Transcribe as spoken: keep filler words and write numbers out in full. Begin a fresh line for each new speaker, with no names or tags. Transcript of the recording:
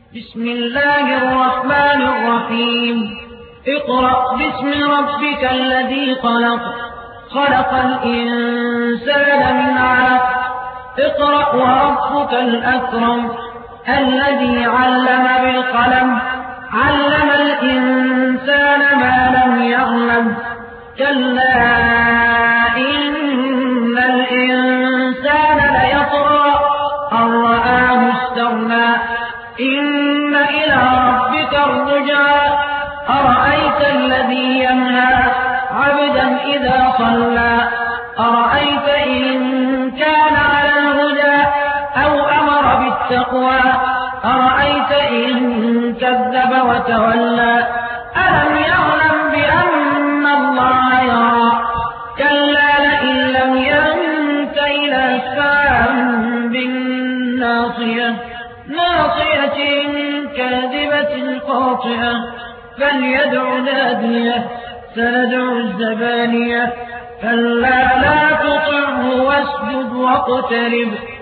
بسم الله الرحمن الرحيم اقرأ باسم ربك الذي خلق خلق الإنسان من علق اقرأ وربك الأكرم الذي علم بالقلم علم الإنسان ما لم يعلم كلا إن الإنسان ليطغى أن رآه استغنى إن إلى ربك الرجعى أرأيت الذي ينهى عبدا إذا صلى أرأيت إن كان على الهدى أو أمر بالتقوى أرأيت إن كذب وتولى ألم يعلم بأن الله يرى كلا لئن لم ينته لنسفعا بالناصية ناصية كاذبة خاطئة فليدع ناديه سندع الزبانية كلا لا تطعه واسجد واقترب